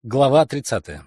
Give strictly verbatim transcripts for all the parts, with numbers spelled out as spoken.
Глава тридцатая.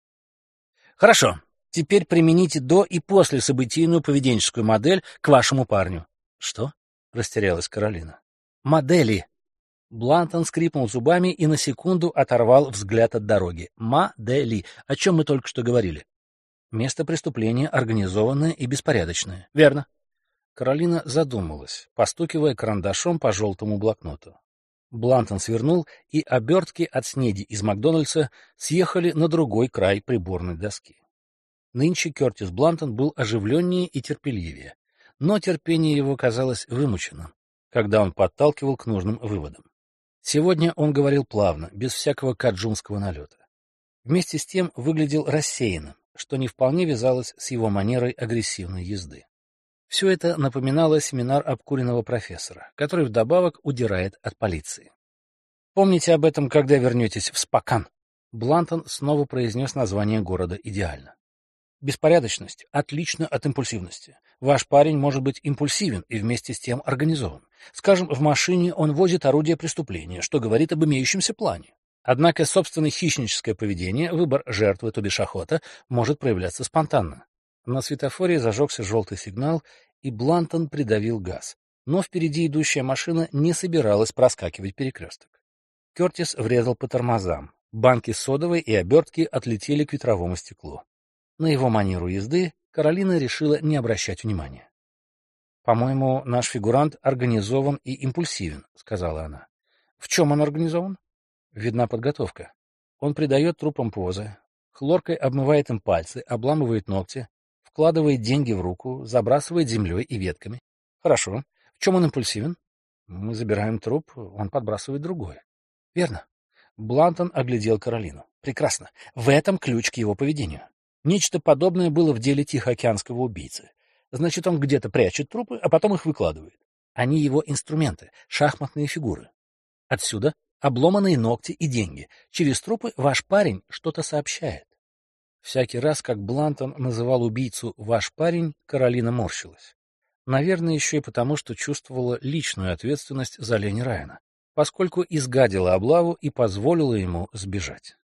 Хорошо. Теперь примените до и после событийную поведенческую модель к вашему парню. Что? Растерялась Каролина. Модели. Блантон скрипнул зубами и на секунду оторвал взгляд от дороги. Модели. О чем мы только что говорили? Место преступления организованное и беспорядочное. Верно. Каролина задумалась, постукивая карандашом по желтому блокноту. Блантон свернул, и обертки от снеди из Макдональдса съехали на другой край приборной доски. Нынче Кертис Блантон был оживленнее и терпеливее, но терпение его казалось вымученным, когда он подталкивал к нужным выводам. Сегодня он говорил плавно, без всякого каджунского налета. Вместе с тем выглядел рассеянным, что не вполне вязалось с его манерой агрессивной езды. Все это напоминало семинар обкуренного профессора, который вдобавок удирает от полиции. «Помните об этом, когда вернетесь в Спокан». Блантон снова произнес название города идеально. «Беспорядочность отлична от импульсивности. Ваш парень может быть импульсивен и вместе с тем организован. Скажем, в машине он возит орудие преступления, что говорит об имеющемся плане. Однако собственное хищническое поведение, выбор жертвы, то бишь охота, может проявляться спонтанно». На светофоре зажегся желтый сигнал, и Блантон придавил газ. Но впереди идущая машина не собиралась проскакивать перекресток. Кертис врезал по тормозам. Банки содовой и обертки отлетели к ветровому стеклу. На его манеру езды Каролина решила не обращать внимания. «По-моему, наш фигурант организован и импульсивен», — сказала она. «В чем он организован?» «Видна подготовка. Он придает трупам позы, хлоркой обмывает им пальцы, обламывает ногти, вкладывает деньги в руку, забрасывает землей и ветками. Хорошо. В чем он импульсивен? Мы забираем труп, он подбрасывает другой. Верно. Блантон оглядел Каролину. Прекрасно. В этом ключ к его поведению. Нечто подобное было в деле тихоокеанского убийцы. Значит, он где-то прячет трупы, а потом их выкладывает. Они его инструменты, шахматные фигуры. Отсюда обломанные ногти и деньги. Через трупы ваш парень что-то сообщает. Всякий раз, как Блантон называл убийцу «ваш парень», Каролина морщилась. Наверное, еще и потому, что чувствовала личную ответственность за Лени Райана, поскольку изгадила облаву и позволила ему сбежать.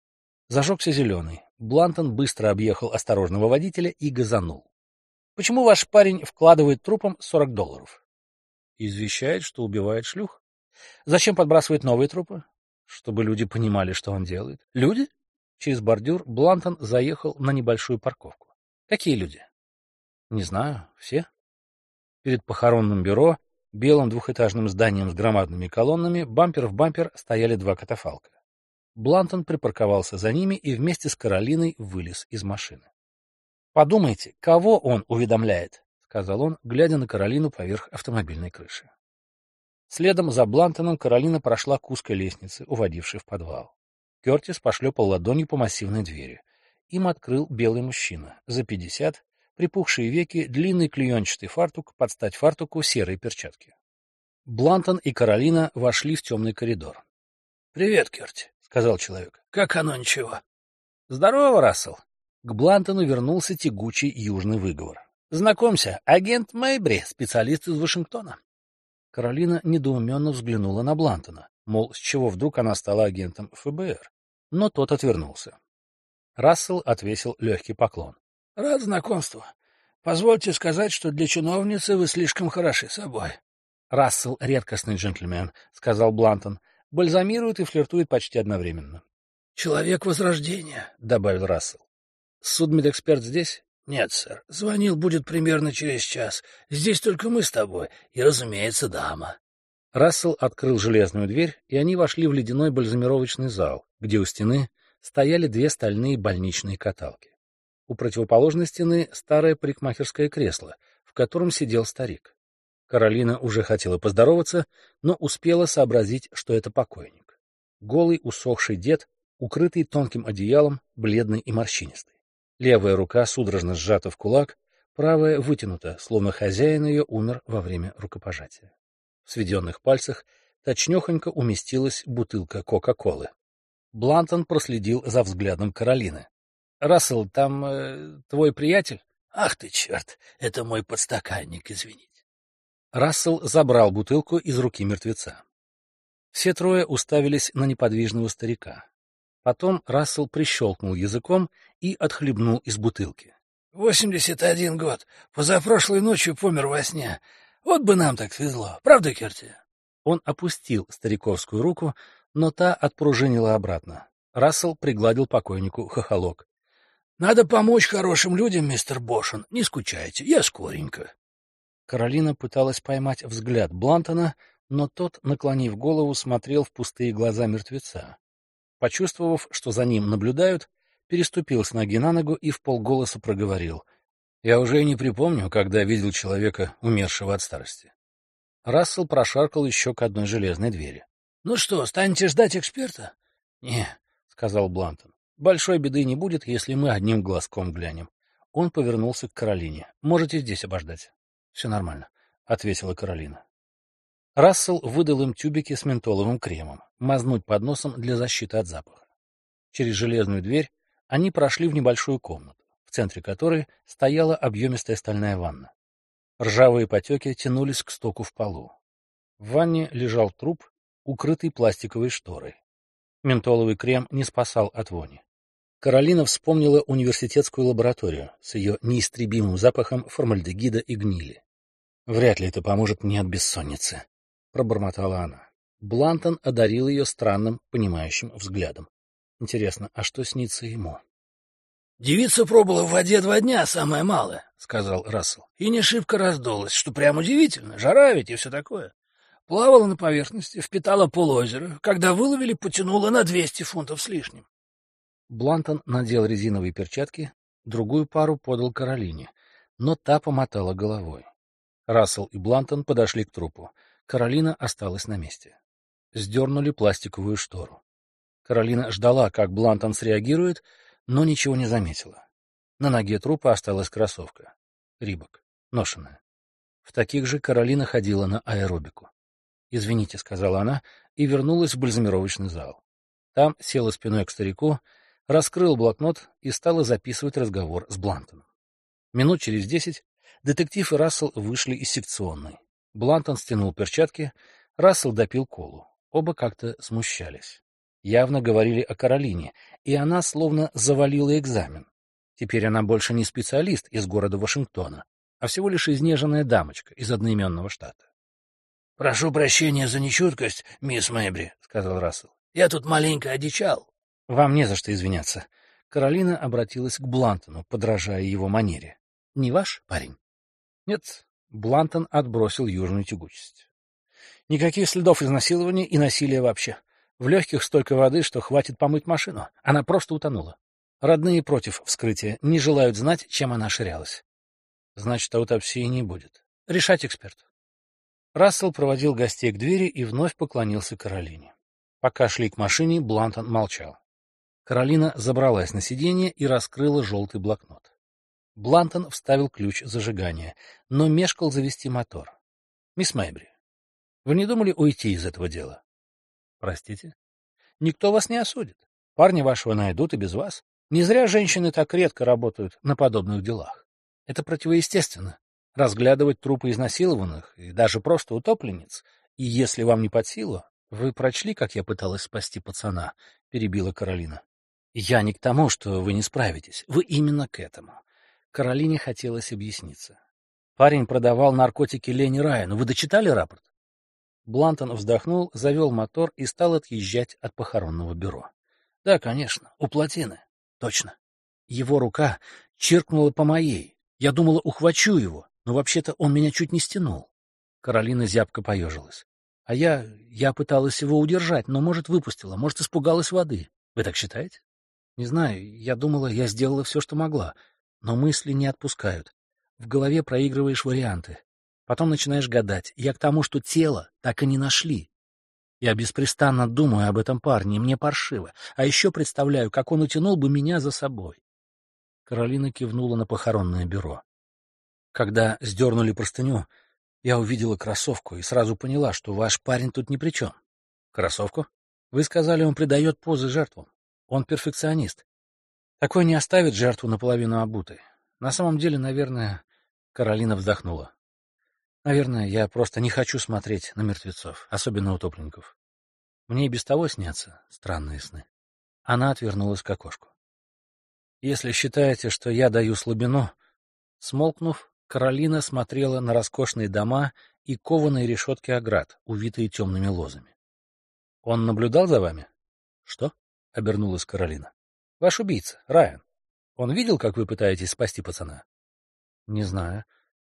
Зажегся зеленый. Блантон быстро объехал осторожного водителя и газанул. «Почему ваш парень вкладывает трупам сорок долларов?» «Извещает, что убивает шлюх». «Зачем подбрасывает новые трупы?» «Чтобы люди понимали, что он делает». «Люди?» Через бордюр Блантон заехал на небольшую парковку. Какие люди? Не знаю, все. Перед похоронным бюро, белым двухэтажным зданием с громадными колоннами, бампер в бампер стояли два катафалка. Блантон припарковался за ними и вместе с Каролиной вылез из машины. «Подумайте, кого он уведомляет?» — сказал он, глядя на Каролину поверх автомобильной крыши. Следом за Блантоном Каролина прошла к узкой лестнице, уводившей в подвал. Кертис пошлепал ладонью по массивной двери. Им открыл белый мужчина, за пятьдесят, припухшие веки, длинный клеенчатый фартук, под стать фартуку серые перчатки. Блантон и Каролина вошли в темный коридор. — Привет, Керти, — сказал человек. — Как оно, ничего? — Здорово, Рассел. К Блантону вернулся тягучий южный выговор. — Знакомься, агент Мэйбри, специалист из Вашингтона. Каролина недоуменно взглянула на Блантона, мол, с чего вдруг она стала агентом эф бэ эр. Но тот отвернулся. Рассел отвесил легкий поклон. — Рад знакомству. Позвольте сказать, что для чиновницы вы слишком хороши собой. — Рассел — редкостный джентльмен, — сказал Блантон. — Бальзамирует и флиртует почти одновременно. — Человек Возрождения, — добавил Рассел. — Судмедэксперт здесь? — Нет, сэр. Звонил будет примерно через час. Здесь только мы с тобой и, разумеется, дама. Рассел открыл железную дверь, и они вошли в ледяной бальзамировочный зал, где у стены стояли две стальные больничные каталки. У противоположной стены старое парикмахерское кресло, в котором сидел старик. Каролина уже хотела поздороваться, но успела сообразить, что это покойник. Голый усохший дед, укрытый тонким одеялом, бледный и морщинистый. Левая рука судорожно сжата в кулак, правая вытянута, словно хозяин ее умер во время рукопожатия. В сведенных пальцах точнёхонько уместилась бутылка Кока-Колы. Блантон проследил за взглядом Каролины. — Рассел, там э, твой приятель? — Ах ты, черт, это мой подстаканник, извините. Рассел забрал бутылку из руки мертвеца. Все трое уставились на неподвижного старика. Потом Рассел прищелкнул языком и отхлебнул из бутылки. «Восемьдесят один год. Позапрошлой ночью помер во сне. Вот бы нам так везло. Правда, Керти?» Он опустил стариковскую руку, но та отпружинила обратно. Рассел пригладил покойнику хохолок. «Надо помочь хорошим людям, мистер Бошен. Не скучайте, я скоренько». Каролина пыталась поймать взгляд Блантона, но тот, наклонив голову, смотрел в пустые глаза мертвеца. Почувствовав, что за ним наблюдают, переступил с ноги на ногу и вполголоса проговорил. «Я уже и не припомню, когда видел человека, умершего от старости». Рассел прошаркал еще к одной железной двери. «Ну что, станете ждать эксперта?» «Не», — сказал Блантон. «Большой беды не будет, если мы одним глазком глянем». Он повернулся к Каролине. «Можете здесь обождать». «Все нормально», — ответила Каролина. Рассел выдал им тюбики с ментоловым кремом, мазнуть под носом для защиты от запаха. Через железную дверь они прошли в небольшую комнату, в центре которой стояла объемистая стальная ванна. Ржавые потеки тянулись к стоку в полу. В ванне лежал труп, укрытый пластиковой шторой. Ментоловый крем не спасал от вони. Каролина вспомнила университетскую лабораторию с ее неистребимым запахом формальдегида и гнили. «Вряд ли это поможет мне от бессонницы», — пробормотала она. Блантон одарил ее странным, понимающим взглядом. Интересно, а что снится ему? «Девица пробыла в воде два дня, самое малое», — сказал Рассел. «И не шибко раздулась, что прям удивительно. Жара ведь и все такое. Плавала на поверхности, впитала полозера. Когда выловили, потянула на двести фунтов с лишним». Блантон надел резиновые перчатки, другую пару подал Каролине, но та помотала головой. Рассел и Блантон подошли к трупу. Каролина осталась на месте. Сдернули пластиковую штору. Каролина ждала, как Блантон среагирует, но ничего не заметила. На ноге трупа осталась кроссовка. Рибок. Ношеная. В таких же Каролина ходила на аэробику. «Извините», — сказала она, и вернулась в бальзамировочный зал. Там села спиной к старику, раскрыла блокнот и стала записывать разговор с Блантоном. Минут через десять детектив и Рассел вышли из секционной. Блантон стянул перчатки, Рассел допил колу. Оба как-то смущались. Явно говорили о Каролине, и она словно завалила экзамен. Теперь она больше не специалист из города Вашингтона, а всего лишь изнеженная дамочка из одноименного штата. — Прошу прощения за нечуткость, мисс Мэйбри, — сказал Рассел. — Я тут маленько одичал. — Вам не за что извиняться. Каролина обратилась к Блантону, подражая его манере. — Не ваш парень? — Нет. Блантон отбросил южную тягучесть. — Никаких следов изнасилования и насилия вообще. В легких столько воды, что хватит помыть машину. Она просто утонула. Родные против вскрытия, не желают знать, чем она ширялась. Значит, аутопсии не будет. Решать эксперт. Рассел проводил гостей к двери и вновь поклонился Каролине. Пока шли к машине, Блантон молчал. Каролина забралась на сиденье и раскрыла желтый блокнот. Блантон вставил ключ зажигания, но мешкал завести мотор. — Мисс Мэйбри, вы не думали уйти из этого дела? — Простите? — Никто вас не осудит. Парня вашего найдут и без вас. Не зря женщины так редко работают на подобных делах. Это противоестественно. Разглядывать трупы изнасилованных и даже просто утопленниц. И если вам не под силу... Вы прочли, как я пыталась спасти пацана? — перебила Каролина. — Я не к тому, что вы не справитесь. Вы именно к этому. Каролине хотелось объясниться. Парень продавал наркотики Лене Райану. Вы дочитали рапорт? Блантон вздохнул, завел мотор и стал отъезжать от похоронного бюро. — Да, конечно, у плотины. Точно. Его рука чиркнула по моей. Я думала, ухвачу его, но вообще-то он меня чуть не стянул. Каролина зябко поежилась. А я... я пыталась его удержать, но, может, выпустила, может, испугалась воды. Вы так считаете? Не знаю, я думала, я сделала все, что могла. Но мысли не отпускают. В голове проигрываешь варианты. Потом начинаешь гадать. Я к тому, что тело так и не нашли. Я беспрестанно думаю об этом парне, и мне паршиво. А еще представляю, как он утянул бы меня за собой. Каролина кивнула на похоронное бюро. Когда сдернули простыню, я увидела кроссовку и сразу поняла, что ваш парень тут ни при чем. Кроссовку? Вы сказали, он придает позы жертвам. Он перфекционист. Такой не оставит жертву наполовину обутой. На самом деле, наверное... Каролина вздохнула. Наверное, я просто не хочу смотреть на мертвецов, особенно утопленников. Мне и без того снятся странные сны. Она отвернулась к окошку. «Если считаете, что я даю слабину...» Смолкнув, Каролина смотрела на роскошные дома и кованые решетки оград, увитые темными лозами. «Он наблюдал за вами?» «Что?» — обернулась Каролина. «Ваш убийца, Райан. Он видел, как вы пытаетесь спасти пацана?» «Не знаю.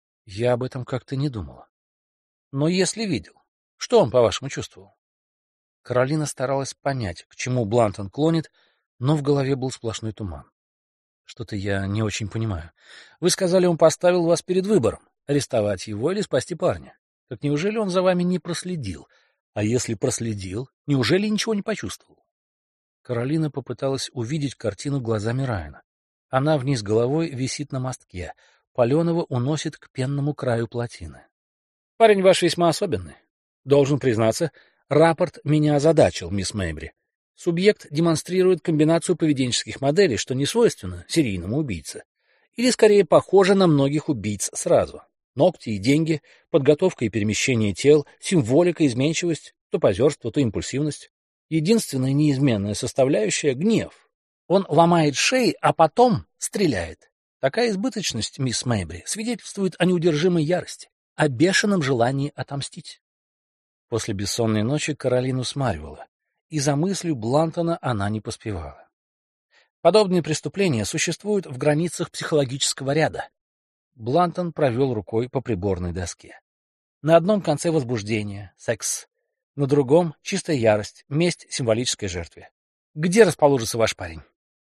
Я об этом как-то не думала». «Но если видел, что он, по-вашему, чувствовал?» Каролина старалась понять, к чему Блантон клонит, но в голове был сплошной туман. «Что-то я не очень понимаю. Вы сказали, он поставил вас перед выбором — арестовать его или спасти парня. Так неужели он за вами не проследил? А если проследил, неужели ничего не почувствовал?» Каролина попыталась увидеть картину глазами Райана. Она вниз головой висит на мостке. Паленова уносит к пенному краю плотины. «Парень ваш весьма особенный. Должен признаться, рапорт меня озадачил, мисс Мэйбри. Субъект демонстрирует комбинацию поведенческих моделей, что не свойственно серийному убийце. Или, скорее, похоже на многих убийц сразу. Ногти и деньги, подготовка и перемещение тел, символика, изменчивость, то позерство, то импульсивность. Единственная неизменная составляющая — гнев. Он ломает шеи, а потом стреляет. Такая избыточность, мисс Мэйбри, свидетельствует о неудержимой ярости, о бешеном желании отомстить». После бессонной ночи Каролину смаривала, и за мыслью Блантона она не поспевала. Подобные преступления существуют в границах психологического ряда. Блантон провел рукой по приборной доске. На одном конце возбуждение, секс. На другом — чистая ярость, месть символической жертве. Где расположится ваш парень?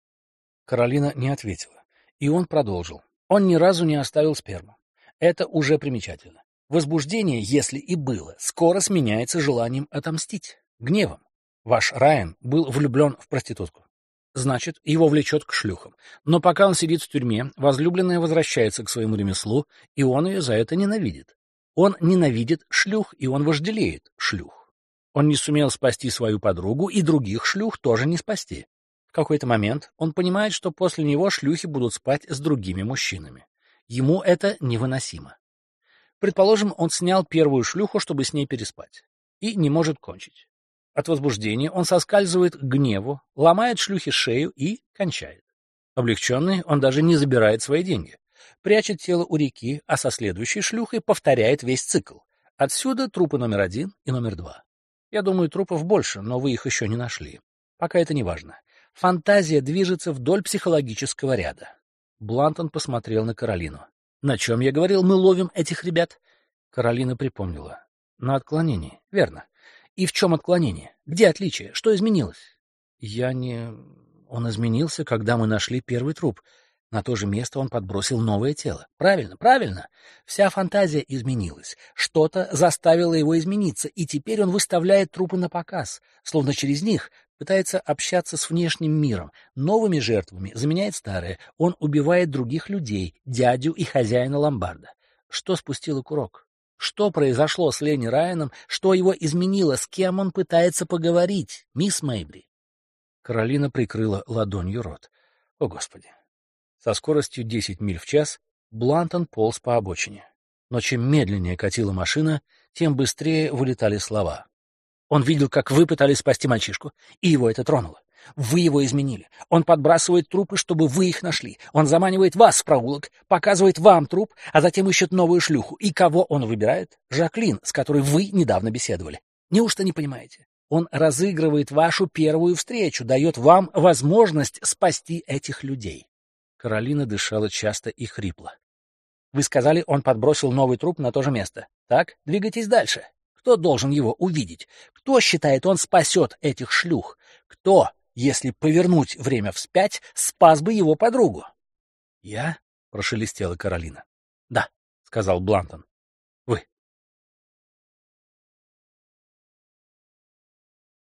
Каролина не ответила, и он продолжил. Он ни разу не оставил сперму. Это уже примечательно. Возбуждение, если и было, скоро сменяется желанием отомстить, гневом. Ваш Райан был влюблен в проститутку. Значит, его влечет к шлюхам. Но пока он сидит в тюрьме, возлюбленная возвращается к своему ремеслу, и он ее за это ненавидит. Он ненавидит шлюх, и он вожделеет шлюх. Он не сумел спасти свою подругу, и других шлюх тоже не спасти. В какой-то момент он понимает, что после него шлюхи будут спать с другими мужчинами. Ему это невыносимо. Предположим, он снял первую шлюху, чтобы с ней переспать, и не может кончить. От возбуждения он соскальзывает к гневу, ломает шлюхе шею и кончает. Облегченный, он даже не забирает свои деньги. Прячет тело у реки, а со следующей шлюхой повторяет весь цикл. Отсюда трупы номер один и номер два. Я думаю, трупов больше, но вы их еще не нашли. Пока это не важно. Фантазия движется вдоль психологического ряда. Блантон посмотрел на Каролину. «На чем, я говорил, мы ловим этих ребят?» Каролина припомнила. «На отклонении, верно. И в чем отклонение? Где отличие? Что изменилось?» «Я не... Он изменился, когда мы нашли первый труп. На то же место он подбросил новое тело. Правильно, правильно. Вся фантазия изменилась. Что-то заставило его измениться, и теперь он выставляет трупы на показ, словно через них пытается общаться с внешним миром. Новыми жертвами заменяет старые. Он убивает других людей, дядю и хозяина ломбарда. Что спустило курок? Что произошло с Ленни Райаном? Что его изменило? С кем он пытается поговорить? Мисс Мэйбри?» Каролина прикрыла ладонью рот. О, Господи! Со скоростью десять миль в час Блантон полз по обочине. Но чем медленнее катила машина, тем быстрее вылетали слова. Он видел, как вы пытались спасти мальчишку, и его это тронуло. Вы его изменили. Он подбрасывает трупы, чтобы вы их нашли. Он заманивает вас в проулок, показывает вам труп, а затем ищет новую шлюху. И кого он выбирает? Жаклин, с которой вы недавно беседовали. Неужто не понимаете? Он разыгрывает вашу первую встречу, дает вам возможность спасти этих людей. Каролина дышала часто и хрипло. Вы сказали, он подбросил новый труп на то же место. Так, двигайтесь дальше. Кто должен его увидеть? Кто считает, он спасет этих шлюх? Кто, если повернуть время вспять, спас бы его подругу? — Я? — прошелестела Каролина. — Да, — сказал Блантон.